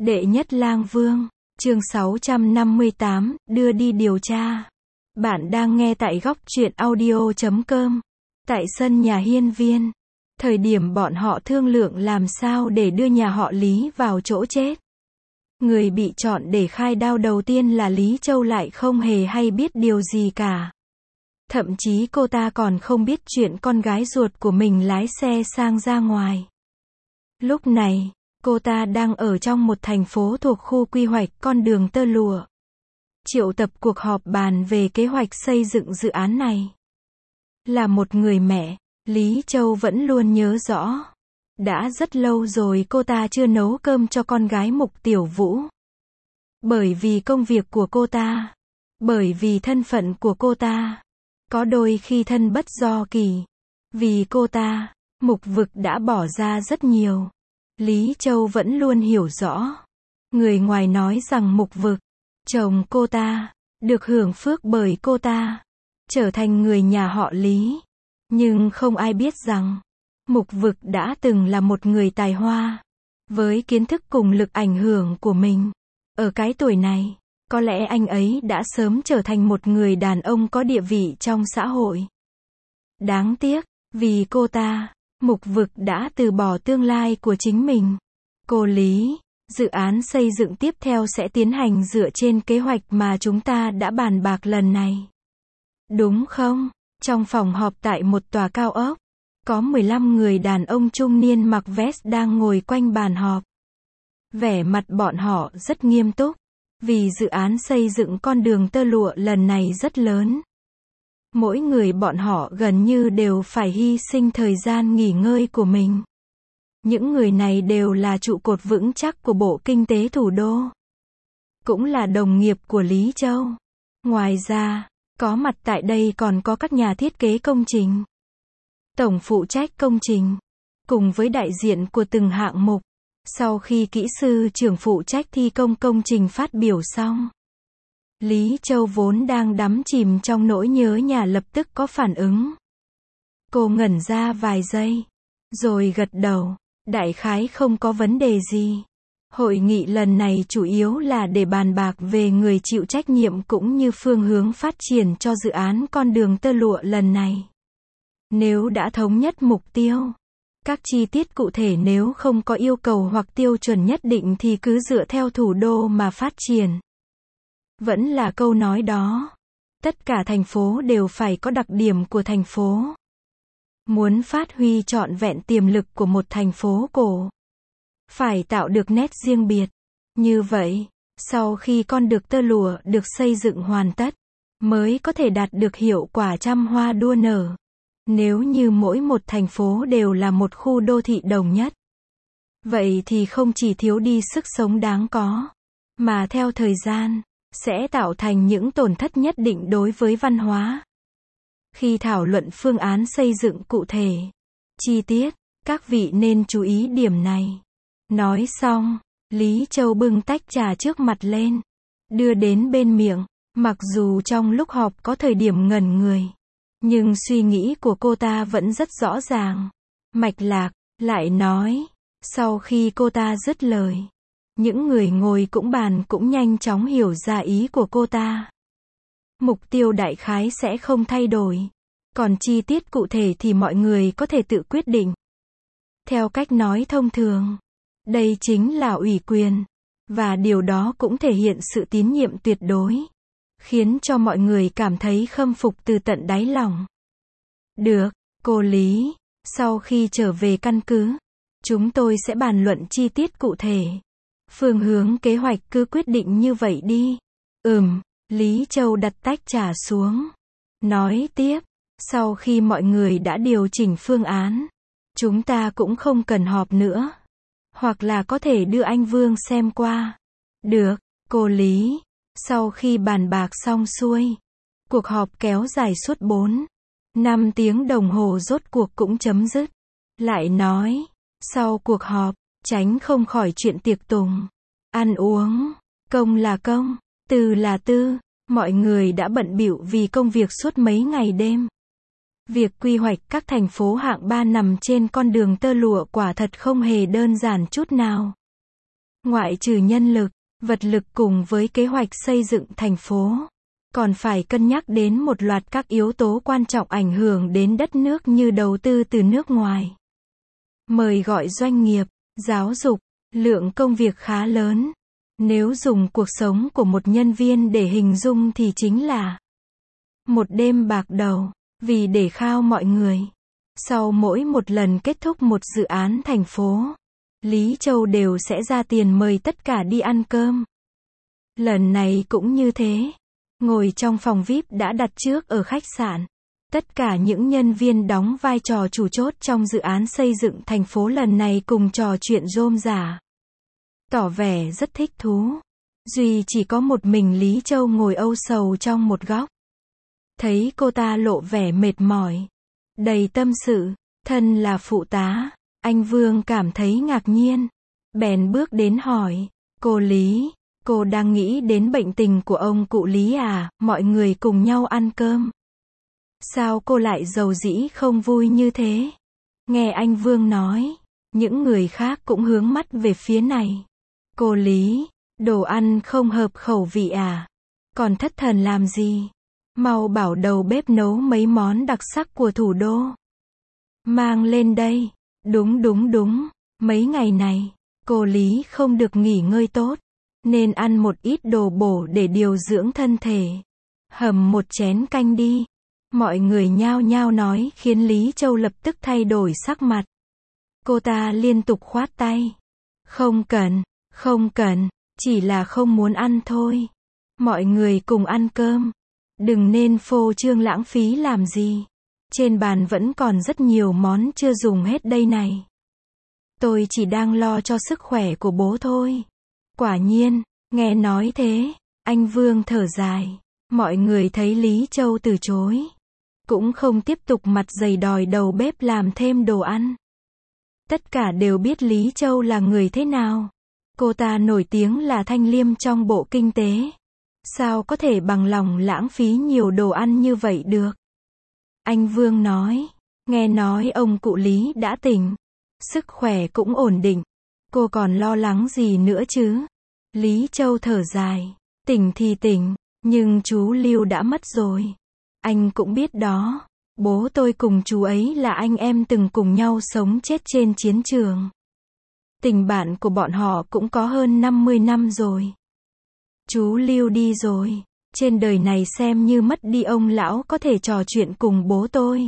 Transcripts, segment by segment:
Đệ nhất lang vương, chương 658, đưa đi điều tra. Bạn đang nghe tại góc truyện audio.com. Tại sân nhà hiên viên. Thời điểm bọn họ thương lượng làm sao để đưa nhà họ Lý vào chỗ chết. Người bị chọn để khai đao đầu tiên là Lý Châu lại không hề hay biết điều gì cả. Thậm chí cô ta còn không biết chuyện con gái ruột của mình lái xe sang ra ngoài. Lúc này, cô ta đang ở trong một thành phố thuộc khu quy hoạch con đường tơ lụa. Triệu tập cuộc họp bàn về kế hoạch xây dựng dự án này. Là một người mẹ, Lý Châu vẫn luôn nhớ rõ. Đã rất lâu rồi cô ta chưa nấu cơm cho con gái Mục Tiểu Vũ. Bởi vì công việc của cô ta. Bởi vì thân phận của cô ta. Có đôi khi thân bất do kỳ. Vì cô ta, Mục Vực đã bỏ ra rất nhiều. Lý Châu vẫn luôn hiểu rõ. Người ngoài nói rằng Mục Vực, chồng cô ta, được hưởng phước bởi cô ta, trở thành người nhà họ Lý. Nhưng không ai biết rằng, Mục Vực đã từng là một người tài hoa. Với kiến thức cùng lực ảnh hưởng của mình. Ở cái tuổi này, có lẽ anh ấy đã sớm trở thành một người đàn ông có địa vị trong xã hội. Đáng tiếc, vì cô ta, Mục Vực đã từ bỏ tương lai của chính mình. Cô Lý, dự án xây dựng tiếp theo sẽ tiến hành dựa trên kế hoạch mà chúng ta đã bàn bạc lần này. Đúng không? Trong phòng họp tại một tòa cao ốc, có 15 người đàn ông trung niên mặc vest đang ngồi quanh bàn họp. Vẻ mặt bọn họ rất nghiêm túc, vì dự án xây dựng con đường tơ lụa lần này rất lớn. Mỗi người bọn họ gần như đều phải hy sinh thời gian nghỉ ngơi của mình. Những người này đều là trụ cột vững chắc của bộ kinh tế thủ đô. Cũng là đồng nghiệp của Lý Châu. Ngoài ra, có mặt tại đây còn có các nhà thiết kế công trình, tổng phụ trách công trình, cùng với đại diện của từng hạng mục. Sau khi kỹ sư trưởng phụ trách thi công công trình phát biểu xong, Lý Châu vốn đang đắm chìm trong nỗi nhớ nhà lập tức có phản ứng. Cô ngẩn ra vài giây, rồi gật đầu, đại khái không có vấn đề gì. Hội nghị lần này chủ yếu là để bàn bạc về người chịu trách nhiệm cũng như phương hướng phát triển cho dự án con đường tơ lụa lần này. Nếu đã thống nhất mục tiêu, các chi tiết cụ thể nếu không có yêu cầu hoặc tiêu chuẩn nhất định thì cứ dựa theo thủ đô mà phát triển. Vẫn là câu nói đó. Tất cả thành phố đều phải có đặc điểm của thành phố. Muốn phát huy trọn vẹn tiềm lực của một thành phố cổ, phải tạo được nét riêng biệt. Như vậy, sau khi con đường tơ lụa được xây dựng hoàn tất, mới có thể đạt được hiệu quả trăm hoa đua nở. Nếu như mỗi một thành phố đều là một khu đô thị đồng nhất, vậy thì không chỉ thiếu đi sức sống đáng có, mà theo thời gian, sẽ tạo thành những tổn thất nhất định đối với văn hóa. Khi thảo luận phương án xây dựng cụ thể, chi tiết, các vị nên chú ý điểm này. Nói xong, Lý Châu bưng tách trà trước mặt lên, đưa đến bên miệng. Mặc dù trong lúc họp có thời điểm ngẩn người, nhưng suy nghĩ của cô ta vẫn rất rõ ràng, mạch lạc. Lại nói, sau khi cô ta dứt lời, những người ngồi cũng bàn cũng nhanh chóng hiểu ra ý của cô ta. Mục tiêu đại khái sẽ không thay đổi, còn chi tiết cụ thể thì mọi người có thể tự quyết định. Theo cách nói thông thường, đây chính là ủy quyền, và điều đó cũng thể hiện sự tín nhiệm tuyệt đối, khiến cho mọi người cảm thấy khâm phục từ tận đáy lòng. Được, cô Lý, sau khi trở về căn cứ, chúng tôi sẽ bàn luận chi tiết cụ thể. Phương hướng kế hoạch cứ quyết định như vậy đi. Lý Châu đặt tách trà xuống. Nói tiếp, sau khi mọi người đã điều chỉnh phương án, chúng ta cũng không cần họp nữa. Hoặc là có thể đưa anh Vương xem qua. Được, cô Lý. Sau khi bàn bạc xong xuôi, cuộc họp kéo dài suốt 4-5 tiếng đồng hồ rốt cuộc cũng chấm dứt. Lại nói, sau cuộc họp, tránh không khỏi chuyện tiệc tùng, ăn uống, công là công, tư là tư, mọi người đã bận bịu vì công việc suốt mấy ngày đêm. Việc quy hoạch các thành phố hạng 3 nằm trên con đường tơ lụa quả thật không hề đơn giản chút nào. Ngoại trừ nhân lực, vật lực cùng với kế hoạch xây dựng thành phố, còn phải cân nhắc đến một loạt các yếu tố quan trọng ảnh hưởng đến đất nước như đầu tư từ nước ngoài, mời gọi doanh nghiệp, giáo dục, lượng công việc khá lớn. Nếu dùng cuộc sống của một nhân viên để hình dung thì chính là một đêm bạc đầu, vì để khao mọi người. Sau mỗi một lần kết thúc một dự án thành phố, Lý Châu đều sẽ ra tiền mời tất cả đi ăn cơm. Lần này cũng như thế. Ngồi trong phòng VIP đã đặt trước ở khách sạn. Tất cả những nhân viên đóng vai trò chủ chốt trong dự án xây dựng thành phố lần này cùng trò chuyện rôm rả, tỏ vẻ rất thích thú. Duy chỉ có một mình Lý Châu ngồi âu sầu trong một góc. Thấy cô ta lộ vẻ mệt mỏi, đầy tâm sự, thân là phụ tá, anh Vương cảm thấy ngạc nhiên. Bèn bước đến hỏi, cô Lý, cô đang nghĩ đến bệnh tình của ông cụ Lý à, mọi người cùng nhau ăn cơm. Sao cô lại giàu dĩ không vui như thế? Nghe anh Vương nói, những người khác cũng hướng mắt về phía này. Cô Lý, đồ ăn không hợp khẩu vị à? Còn thất thần làm gì? Mau bảo đầu bếp nấu mấy món đặc sắc của thủ đô. Mang lên đây. Đúng. Mấy ngày này, cô Lý không được nghỉ ngơi tốt, nên ăn một ít đồ bổ để điều dưỡng thân thể. Hầm một chén canh đi. Mọi người nhao nhao nói khiến Lý Châu lập tức thay đổi sắc mặt. Cô ta liên tục khoát tay. Không cần, chỉ là không muốn ăn thôi. Mọi người cùng ăn cơm. Đừng nên phô trương lãng phí làm gì. Trên bàn vẫn còn rất nhiều món chưa dùng hết đây này. Tôi chỉ đang lo cho sức khỏe của bố thôi. Quả nhiên, nghe nói thế, anh Vương thở dài. Mọi người thấy Lý Châu từ chối, cũng không tiếp tục mặt dày đòi đầu bếp làm thêm đồ ăn. Tất cả đều biết Lý Châu là người thế nào. Cô ta nổi tiếng là thanh liêm trong bộ kinh tế. Sao có thể bằng lòng lãng phí nhiều đồ ăn như vậy được? Anh Vương nói, nghe nói ông cụ Lý đã tỉnh, sức khỏe cũng ổn định. Cô còn lo lắng gì nữa chứ? Lý Châu thở dài, tỉnh thì tỉnh, nhưng chú Lưu đã mất rồi. Anh cũng biết đó, bố tôi cùng chú ấy là anh em từng cùng nhau sống chết trên chiến trường. Tình bạn của bọn họ cũng có hơn 50 năm rồi. Chú Lưu đi rồi, trên đời này xem như mất đi ông lão có thể trò chuyện cùng bố tôi.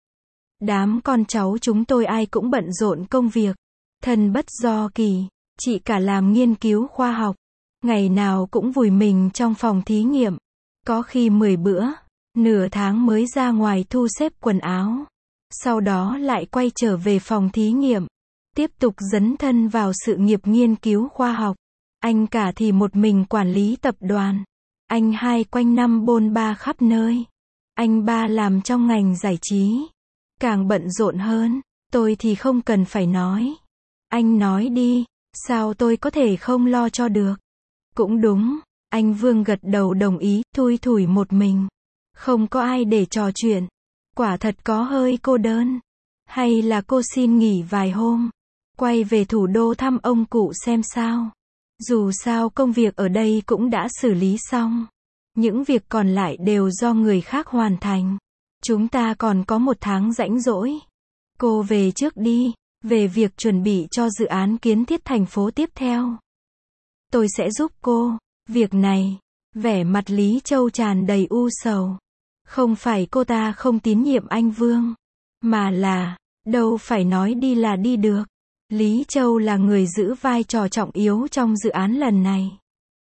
Đám con cháu chúng tôi ai cũng bận rộn công việc, thân bất do kỳ, chị cả làm nghiên cứu khoa học, ngày nào cũng vùi mình trong phòng thí nghiệm, có khi 10 bữa, nửa tháng mới ra ngoài thu xếp quần áo, sau đó lại quay trở về phòng thí nghiệm, tiếp tục dấn thân vào sự nghiệp nghiên cứu khoa học. Anh cả thì một mình quản lý tập đoàn. Anh hai quanh năm bôn ba khắp nơi. Anh ba làm trong ngành giải trí, càng bận rộn hơn. Tôi thì không cần phải nói. Anh nói đi, sao tôi có thể không lo cho được? Cũng đúng, anh Vương gật đầu đồng ý, thui thủi một mình. Không có ai để trò chuyện. Quả thật có hơi cô đơn. Hay là cô xin nghỉ vài hôm, quay về thủ đô thăm ông cụ xem sao? Dù sao công việc ở đây cũng đã xử lý xong. Những việc còn lại đều do người khác hoàn thành. Chúng ta còn có 1 tháng rảnh rỗi. Cô về trước đi, về việc chuẩn bị cho dự án kiến thiết thành phố tiếp theo. Tôi sẽ giúp cô. Việc này, vẻ mặt Lý Châu tràn đầy u sầu. Không phải cô ta không tín nhiệm anh Vương, mà là, đâu phải nói đi là đi được. Lý Châu là người giữ vai trò trọng yếu trong dự án lần này.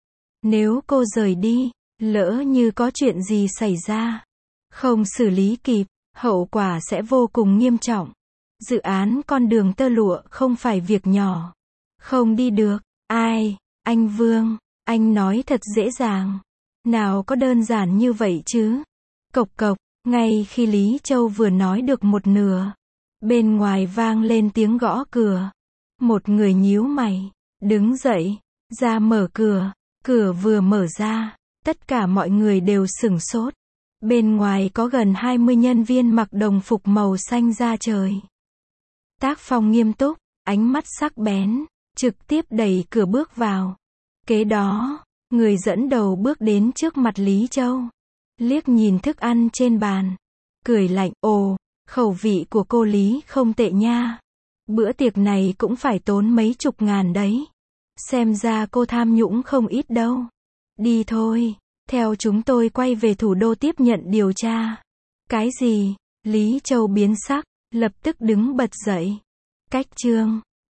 Nếu cô rời đi, lỡ như có chuyện gì xảy ra, không xử lý kịp, hậu quả sẽ vô cùng nghiêm trọng. Dự án con đường tơ lụa không phải việc nhỏ. Không đi được. Ai? Anh Vương, anh nói thật dễ dàng. Nào có đơn giản như vậy chứ? Cộc cộc, ngay khi Lý Châu vừa nói được một nửa, bên ngoài vang lên tiếng gõ cửa. Một người nhíu mày, đứng dậy, ra mở cửa. Cửa vừa mở ra, tất cả mọi người đều sửng sốt. Bên ngoài có gần 20 nhân viên mặc đồng phục màu xanh da trời. Tác phong nghiêm túc, ánh mắt sắc bén, trực tiếp đẩy cửa bước vào. Kế đó, người dẫn đầu bước đến trước mặt Lý Châu. Liếc nhìn thức ăn trên bàn. Cười lạnh, ồ, khẩu vị của cô Lý không tệ nha. Bữa tiệc này cũng phải tốn mấy chục ngàn đấy. Xem ra cô tham nhũng không ít đâu. Đi thôi, theo chúng tôi quay về thủ đô tiếp nhận điều tra. Cái gì? Lý Châu biến sắc, lập tức đứng bật dậy. Cách chương